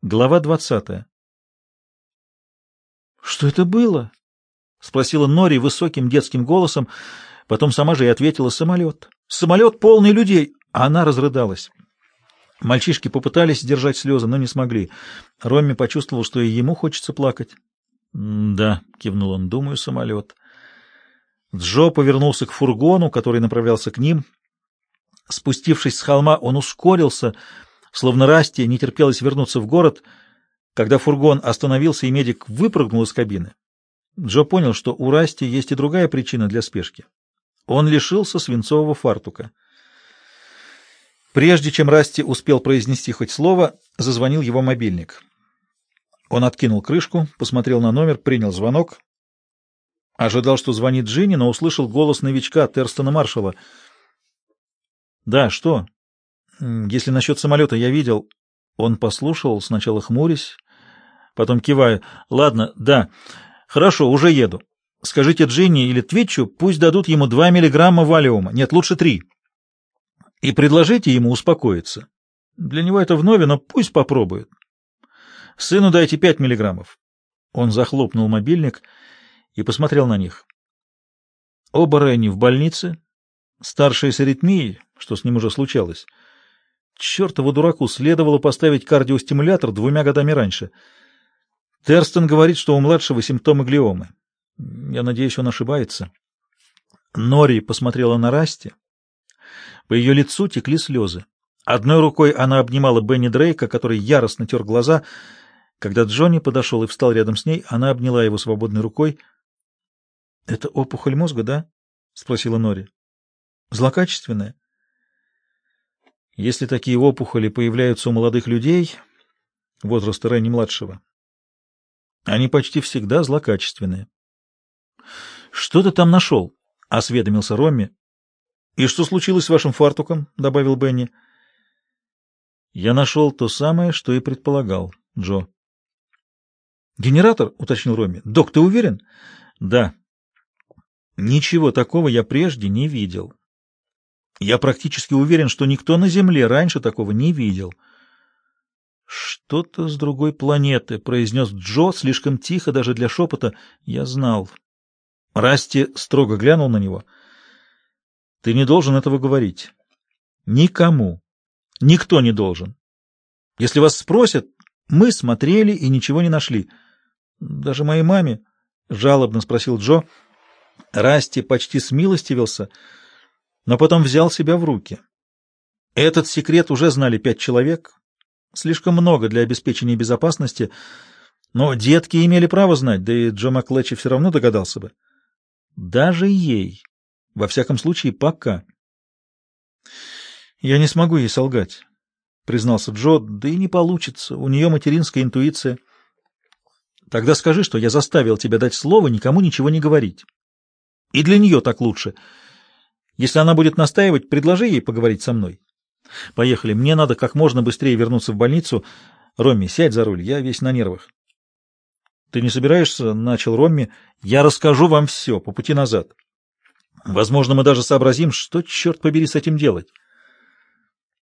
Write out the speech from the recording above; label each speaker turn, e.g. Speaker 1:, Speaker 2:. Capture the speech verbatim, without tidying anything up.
Speaker 1: Глава двадцатая. «Что это было?» — спросила Нори высоким детским голосом, потом сама же и ответила: «Самолет. Самолет, полный людей!» А она разрыдалась. Мальчишки попытались сдержать слезы, но не смогли. Ромми почувствовал, что и ему хочется плакать. «Да», — кивнул он, — «думаю, самолет». Джо повернулся к фургону, который направлялся к ним. Спустившись с холма, он ускорился, словно Расти не терпелось вернуться в город. Когда фургон остановился и медик выпрыгнул из кабины, Джо понял, что у Расти есть и другая причина для спешки. Он лишился свинцового фартука. Прежде чем Расти успел произнести хоть слово, зазвонил его мобильник. Он откинул крышку, посмотрел на номер, принял звонок. Ожидал, что звонит Джинни, но услышал голос новичка Терстона Маршалла. «Да, что? Если насчет самолета я видел...» Он послушал, сначала хмурясь, потом кивая. «Ладно, да. Хорошо, уже еду. Скажите Джинни или Твитчу, пусть дадут ему два миллиграмма валиума. Нет, лучше три. И предложите ему успокоиться. Для него это вновь, но пусть попробует. Сыну дайте пять миллиграммов». Он захлопнул мобильник и посмотрел на них. Оба Ренни в больнице, старший с аритмией, что с ним уже случалось. Чертову дураку следовало поставить кардиостимулятор двумя годами раньше. Терстон говорит, что у младшего симптомы глиомы. Я надеюсь, он ошибается. Нори посмотрела на Расти. По ее лицу текли слезы. Одной рукой она обнимала Бенни Дрейка, который яростно тер глаза. Когда Джонни подошел и встал рядом с ней, она обняла его свободной рукой. — Это опухоль мозга, да? — спросила Нори. — Злокачественная? Если такие опухоли появляются у молодых людей возраста Ренни-младшего, они почти всегда злокачественные. — Что ты там нашел? — осведомился Ромми. — И что случилось с вашим фартуком? — добавил Бенни. — Я нашел то самое, что и предполагал, Джо. — Генератор? — уточнил Ромми. — Док, ты уверен? — Да. Ничего такого я прежде не видел. Я практически уверен, что никто на Земле раньше такого не видел. — Что-то с другой планеты, — произнес Джо слишком тихо даже для шепота. Я знал. Расти строго глянул на него. — Ты не должен этого говорить. Никому. Никто не должен. Если вас спросят, мы смотрели и ничего не нашли. Даже моей маме, — жалобно спросил Джо. Расти почти смилостивился, но потом взял себя в руки. Этот секрет уже знали пять человек, слишком много для обеспечения безопасности, но детки имели право знать, да и Джо Маклетчи все равно догадался бы. Даже ей, во всяком случае, пока. «Я не смогу ей солгать», — признался Джо, — «да и не получится, у нее материнская интуиция». «Тогда скажи, что я заставил тебя дать слово никому ничего не говорить. И для нее так лучше. Если она будет настаивать, предложи ей поговорить со мной. Поехали, мне надо как можно быстрее вернуться в больницу. Ромми, сядь за руль, я весь на нервах». «Ты не собираешься?» — начал Ромми. «Я расскажу вам все по пути назад. Возможно, мы даже сообразим, что, черт побери, с этим делать».